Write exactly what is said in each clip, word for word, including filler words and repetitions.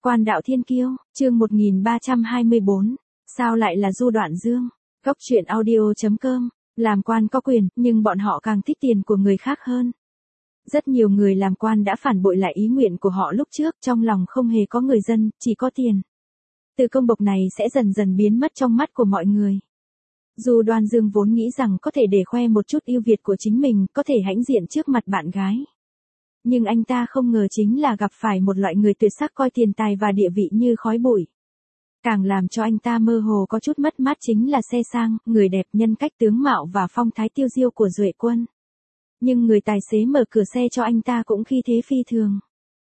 Quan đạo thiên kiêu, chương một nghìn ba trăm hai mươi bốn. Sao lại là Du Đoạn Dương? Góc truyện audio chấm com. Làm quan có quyền, nhưng bọn họ càng thích tiền của người khác hơn. Rất nhiều người làm quan đã phản bội lại ý nguyện của họ lúc trước, trong lòng không hề có người dân, chỉ có tiền. Từ công bộc này sẽ dần dần biến mất trong mắt của mọi người. Du Đoan Dương vốn nghĩ rằng có thể để khoe một chút ưu việt của chính mình, có thể hãnh diện trước mặt bạn gái. Nhưng anh ta không ngờ chính là gặp phải một loại người tuyệt sắc coi tiền tài và địa vị như khói bụi. Càng làm cho anh ta mơ hồ có chút mất mát chính là xe sang, người đẹp nhân cách tướng mạo và phong thái tiêu diêu của Duệ Quân. Nhưng người tài xế mở cửa xe cho anh ta cũng khi thế phi thường.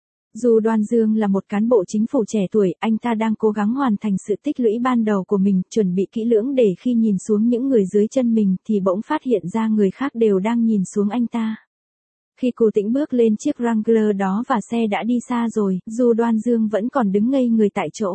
Du Đoan Dương là một cán bộ chính phủ trẻ tuổi, anh ta đang cố gắng hoàn thành sự tích lũy ban đầu của mình, chuẩn bị kỹ lưỡng để khi nhìn xuống những người dưới chân mình thì bỗng phát hiện ra người khác đều đang nhìn xuống anh ta. Khi Cù Tĩnh bước lên chiếc Wrangler đó và xe đã đi xa rồi, Du Đoan Dương vẫn còn đứng ngây người tại chỗ.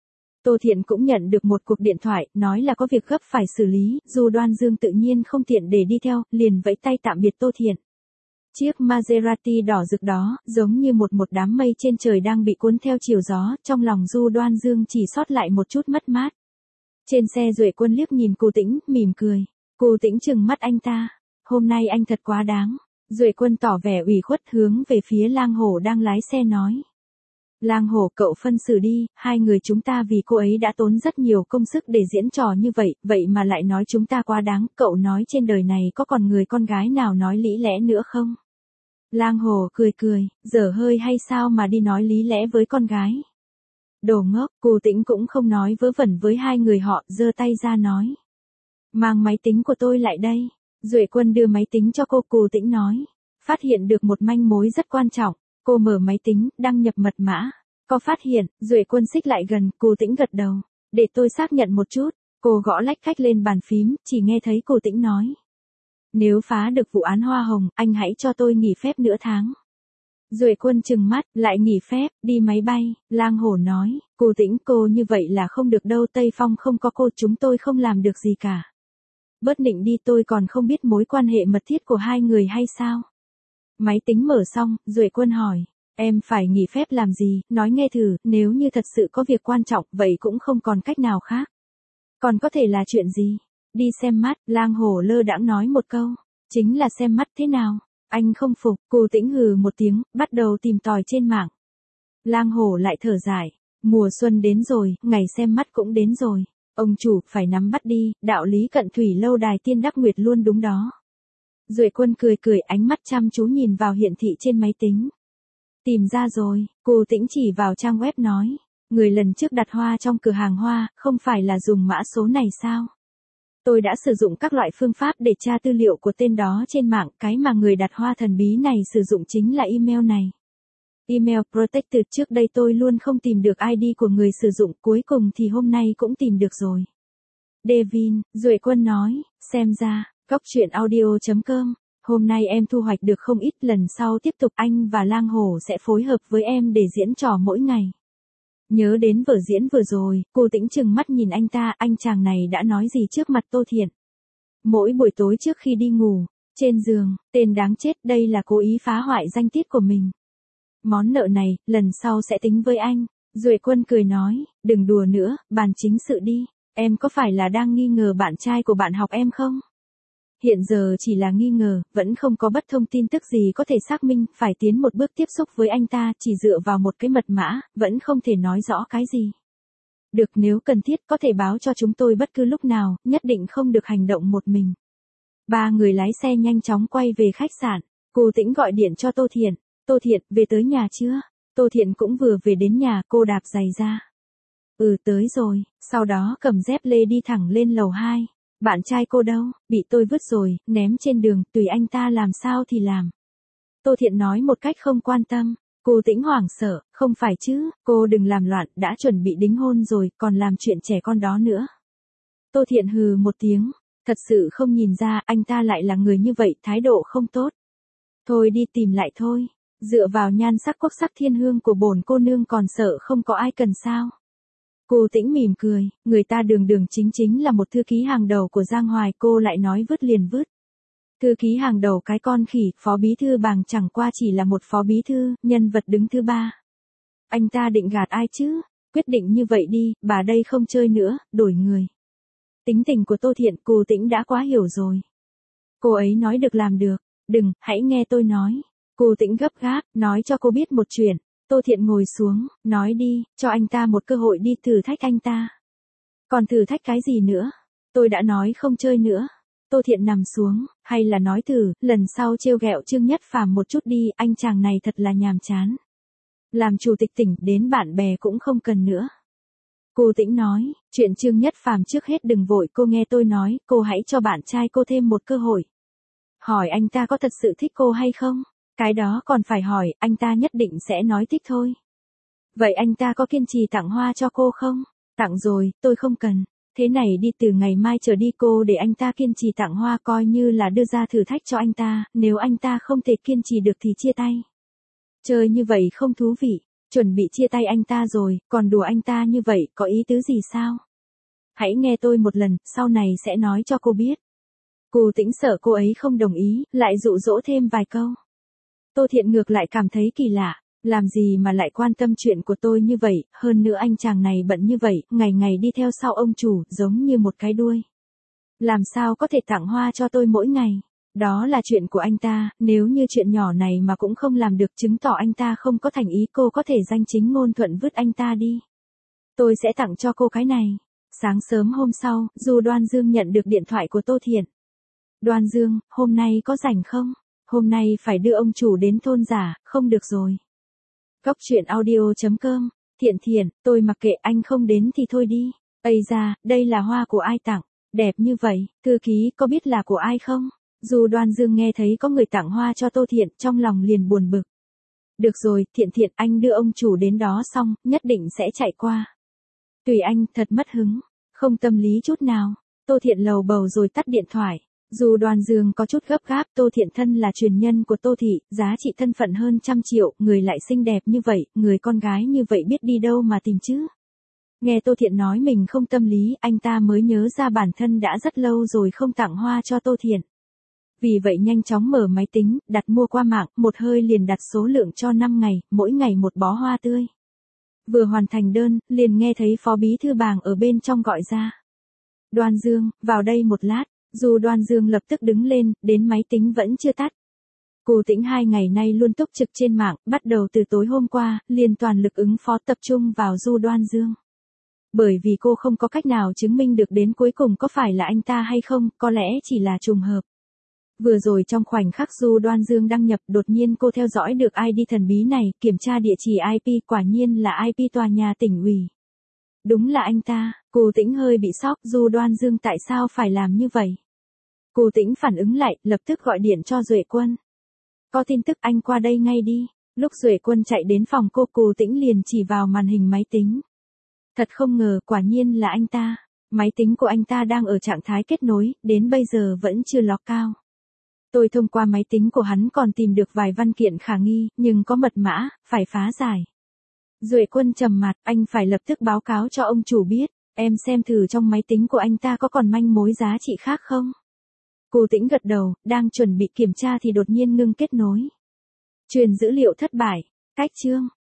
Tô Thiện cũng nhận được một cuộc điện thoại, nói là có việc gấp phải xử lý, Du Đoan Dương tự nhiên không tiện để đi theo, liền vẫy tay tạm biệt Tô Thiện. Chiếc Maserati đỏ rực đó, giống như một một đám mây trên trời đang bị cuốn theo chiều gió, trong lòng Du Đoan Dương chỉ sót lại một chút mất mát. Trên xe Duệ Quân liếc nhìn Cù Tĩnh, mỉm cười. Cù Tĩnh trừng mắt anh ta. Hôm nay anh thật quá đáng. Duệ Quân tỏ vẻ ủy khuất hướng về phía Lang Hổ đang lái xe nói. Lang Hổ, cậu phân xử đi, hai người chúng ta vì cô ấy đã tốn rất nhiều công sức để diễn trò như vậy, vậy mà lại nói chúng ta quá đáng, cậu nói trên đời này có còn người con gái nào nói lý lẽ nữa không? Lang Hổ cười cười, dở hơi hay sao mà đi nói lý lẽ với con gái? Đồ ngốc, Cù Tĩnh cũng không nói vớ vẩn với hai người họ, giơ tay ra nói. Mang máy tính của tôi lại đây. Duệ Quân đưa máy tính cho cô, Cù Tĩnh nói. Phát hiện được một manh mối rất quan trọng. Cô mở máy tính, đăng nhập mật mã. Có phát hiện, Duệ Quân xích lại gần, Cù Tĩnh gật đầu. Để tôi xác nhận một chút. Cô gõ lách cách lên bàn phím, chỉ nghe thấy Cù Tĩnh nói. Nếu phá được vụ án hoa hồng, anh hãy cho tôi nghỉ phép nửa tháng. Duệ Quân trừng mắt, lại nghỉ phép, đi máy bay. Lang Hổ nói, Cù Tĩnh, cô như vậy là không được đâu, Tây Phong không có cô chúng tôi không làm được gì cả. Bớt nịnh đi, tôi còn không biết mối quan hệ mật thiết của hai người hay sao? Máy tính mở xong, Duệ Quân hỏi, em phải nghỉ phép làm gì, nói nghe thử, nếu như thật sự có việc quan trọng, vậy cũng không còn cách nào khác. Còn có thể là chuyện gì? Đi xem mắt, Lang Hổ lơ đãng nói một câu, chính là xem mắt thế nào? Anh không phục, Cù Tĩnh hừ một tiếng, bắt đầu tìm tòi trên mạng. Lang Hổ lại thở dài, mùa xuân đến rồi, ngày xem mắt cũng đến rồi. Ông chủ, phải nắm bắt đi, đạo lý cận thủy lâu đài tiên đắc nguyệt luôn đúng đó. Duệ Quân cười cười, ánh mắt chăm chú nhìn vào hiển thị trên máy tính. Tìm ra rồi, Cù Tĩnh chỉ vào trang web nói. Người lần trước đặt hoa trong cửa hàng hoa, không phải là dùng mã số này sao? Tôi đã sử dụng các loại phương pháp để tra tư liệu của tên đó trên mạng, cái mà người đặt hoa thần bí này sử dụng chính là email này. Email Protected, trước đây tôi luôn không tìm được i đê của người sử dụng, cuối cùng thì hôm nay cũng tìm được rồi. Devin, Duệ Quân nói, xem ra, góc truyện audio chấm com, hôm nay em thu hoạch được không ít, lần sau tiếp tục anh và Lang Hổ sẽ phối hợp với em để diễn trò mỗi ngày. Nhớ đến vở diễn vừa rồi, Cù Tĩnh trừng mắt nhìn anh ta, anh chàng này đã nói gì trước mặt Tô Thiện. Mỗi buổi tối trước khi đi ngủ, trên giường, tên đáng chết, đây là cố ý phá hoại danh tiết của mình. Món nợ này, lần sau sẽ tính với anh. Duệ Quân cười nói, đừng đùa nữa, bàn chính sự đi. Em có phải là đang nghi ngờ bạn trai của bạn học em không? Hiện giờ chỉ là nghi ngờ, vẫn không có bất thông tin tức gì có thể xác minh, phải tiến một bước tiếp xúc với anh ta, chỉ dựa vào một cái mật mã, vẫn không thể nói rõ cái gì. Được, nếu cần thiết có thể báo cho chúng tôi bất cứ lúc nào, nhất định không được hành động một mình. Ba người lái xe nhanh chóng quay về khách sạn. Cù Tĩnh gọi điện cho Tô Thiện. Tô Thiện, về tới nhà chưa? Tô Thiện cũng vừa về đến nhà, cô đạp giày ra. Ừ, tới rồi, sau đó cầm dép lê đi thẳng lên lầu hai. Bạn trai cô đâu? Bị tôi vứt rồi, ném trên đường, tùy anh ta làm sao thì làm. Tô Thiện nói một cách không quan tâm. Cù Tĩnh hoảng sợ, không phải chứ, cô đừng làm loạn, đã chuẩn bị đính hôn rồi, còn làm chuyện trẻ con đó nữa. Tô Thiện hừ một tiếng, thật sự không nhìn ra anh ta lại là người như vậy, thái độ không tốt. Thôi đi tìm lại thôi, dựa vào nhan sắc quốc sắc thiên hương của bổn cô nương còn sợ không có ai cần sao. Cù Tĩnh mỉm cười, người ta đường đường chính chính là một thư ký hàng đầu của Giang Hoài, cô lại nói vứt liền vứt. Thư ký hàng đầu cái con khỉ, phó bí thư Bàng chẳng qua chỉ là một phó bí thư, nhân vật đứng thứ ba. Anh ta định gạt ai chứ? Quyết định như vậy đi, bà đây không chơi nữa, đổi người. Tính tình của Tô Thiện, cô Tĩnh đã quá hiểu rồi. Cô ấy nói được làm được. Đừng, hãy nghe tôi nói. Cô Tĩnh gấp gáp, nói cho cô biết một chuyện. Tô Thiện ngồi xuống, nói đi, cho anh ta một cơ hội đi thử thách anh ta. Còn thử thách cái gì nữa? Tôi đã nói không chơi nữa. Tô Thiện nằm xuống, hay là nói thử, lần sau trêu ghẹo Trương Nhất Phàm một chút đi, anh chàng này thật là nhàm chán. Làm chủ tịch tỉnh, đến bạn bè cũng không cần nữa. Cô Tĩnh nói, chuyện Trương Nhất Phàm trước hết đừng vội, cô nghe tôi nói, cô hãy cho bạn trai cô thêm một cơ hội. Hỏi anh ta có thật sự thích cô hay không? Cái đó còn phải hỏi, anh ta nhất định sẽ nói thích thôi. Vậy anh ta có kiên trì tặng hoa cho cô không? Tặng rồi, tôi không cần. Thế này đi, từ ngày mai trở đi cô để anh ta kiên trì tặng hoa, coi như là đưa ra thử thách cho anh ta, nếu anh ta không thể kiên trì được thì chia tay. Chơi như vậy không thú vị, chuẩn bị chia tay anh ta rồi, còn đùa anh ta như vậy, có ý tứ gì sao? Hãy nghe tôi một lần, sau này sẽ nói cho cô biết. Cô Tĩnh sợ cô ấy không đồng ý, lại dụ dỗ thêm vài câu. Tô Thiện ngược lại cảm thấy kỳ lạ, làm gì mà lại quan tâm chuyện của tôi như vậy, hơn nữa anh chàng này bận như vậy, ngày ngày đi theo sau ông chủ, giống như một cái đuôi. Làm sao có thể tặng hoa cho tôi mỗi ngày? Đó là chuyện của anh ta, nếu như chuyện nhỏ này mà cũng không làm được, chứng tỏ anh ta không có thành ý, cô có thể danh chính ngôn thuận vứt anh ta đi. Tôi sẽ tặng cho cô cái này. Sáng sớm hôm sau, Du Đoan Dương nhận được điện thoại của Tô Thiện. Đoan Dương, hôm nay có rảnh không? Hôm nay phải đưa ông chủ đến thôn giả, không được rồi. Góc truyện audio chấm com, Thiện Thiện, tôi mặc kệ, anh không đến thì thôi đi. Ây da, đây là hoa của ai tặng? Đẹp như vậy, thư ký có biết là của ai không? Du Đoan Dương nghe thấy có người tặng hoa cho Tô Thiện, trong lòng liền buồn bực. Được rồi, Thiện Thiện, anh đưa ông chủ đến đó xong, nhất định sẽ chạy qua. Tùy anh, thật mất hứng, không tâm lý chút nào. Tô Thiện lầu bầu rồi tắt điện thoại. Dù Đoan Dương có chút gấp gáp, Tô Thiện thân là truyền nhân của Tô Thị, giá trị thân phận hơn trăm triệu, người lại xinh đẹp như vậy, người con gái như vậy biết đi đâu mà tìm chứ. Nghe Tô Thiện nói mình không tâm lý, anh ta mới nhớ ra bản thân đã rất lâu rồi không tặng hoa cho Tô Thiện. Vì vậy nhanh chóng mở máy tính, đặt mua qua mạng, một hơi liền đặt số lượng cho năm ngày, mỗi ngày một bó hoa tươi. Vừa hoàn thành đơn, liền nghe thấy phó bí thư Bàng ở bên trong gọi ra. Đoan Dương, vào đây một lát. Dù Đoan Dương lập tức đứng lên, đến máy tính vẫn chưa tắt. Cô Tĩnh hai ngày nay luôn túc trực trên mạng, bắt đầu từ tối hôm qua, liền toàn lực ứng phó tập trung vào Du Đoan Dương. Bởi vì cô không có cách nào chứng minh được đến cuối cùng có phải là anh ta hay không, có lẽ chỉ là trùng hợp. Vừa rồi trong khoảnh khắc Du Đoan Dương đăng nhập, đột nhiên cô theo dõi được i đê thần bí này, kiểm tra địa chỉ i pê, quả nhiên là i pê tòa nhà tỉnh ủy. Đúng là anh ta, cô Tĩnh hơi bị sốc, Du Đoan Dương tại sao phải làm như vậy? Cô Tĩnh phản ứng lại, lập tức gọi điện cho Duệ Quân. Có tin tức, anh qua đây ngay đi. Lúc Duệ Quân chạy đến phòng cô, cô Tĩnh liền chỉ vào màn hình máy tính. Thật không ngờ, quả nhiên là anh ta. Máy tính của anh ta đang ở trạng thái kết nối, đến bây giờ vẫn chưa lock cao. Tôi thông qua máy tính của hắn còn tìm được vài văn kiện khả nghi, nhưng có mật mã, phải phá giải. Duệ Quân trầm mặt, anh phải lập tức báo cáo cho ông chủ biết, em xem thử trong máy tính của anh ta có còn manh mối giá trị khác không? Cô Tĩnh gật đầu, đang chuẩn bị kiểm tra thì đột nhiên ngưng kết nối. Truyền dữ liệu thất bại, cách chương.